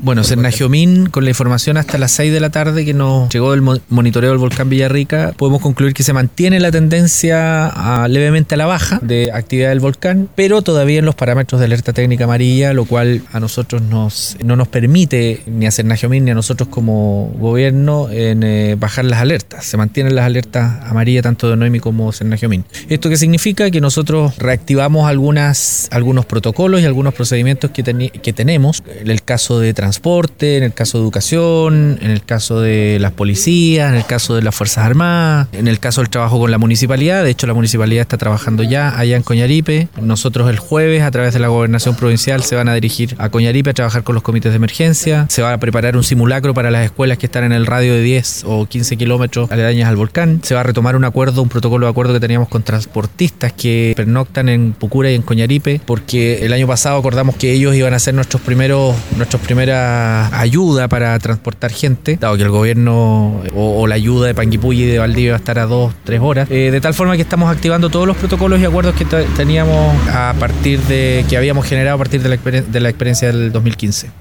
Bueno, Cernagiomín, con la información hasta las 6 de la tarde que nos llegó del monitoreo del volcán Villarrica, podemos concluir que se mantiene la tendencia levemente a la baja de actividad del volcán, pero todavía en los parámetros de alerta técnica amarilla, lo cual a nosotros no nos permite, ni a Cernagiomín ni a nosotros como gobierno, bajar las alertas. Se mantienen las alertas amarillas tanto de Noemi como Cernagiomín. ¿Esto qué significa? Que nosotros reactivamos algunos protocolos y algunos procedimientos que tenemos, en el caso de transporte, en el caso de educación, en el caso de las policías, en el caso de las Fuerzas Armadas, en el caso del trabajo con la municipalidad. De hecho, la municipalidad está trabajando ya allá en Coñaripe. Nosotros el jueves, a través de la gobernación provincial, se van a dirigir a Coñaripe a trabajar con los comités de emergencia. Se va a preparar un simulacro para las escuelas que están en el radio de 10 o 15 kilómetros aledañas al volcán. Se va a retomar un protocolo de acuerdo que teníamos con transportistas que pernoctan en Pucura y en Coñaripe, porque el año pasado acordamos que ellos iban a ser nuestra primera ayuda para transportar gente, dado que el gobierno o la ayuda de Panguipulli y de Valdivia va a estar a 2-3 horas, de tal forma que estamos activando todos los protocolos y acuerdos que teníamos que habíamos generado a partir de la experiencia del 2015.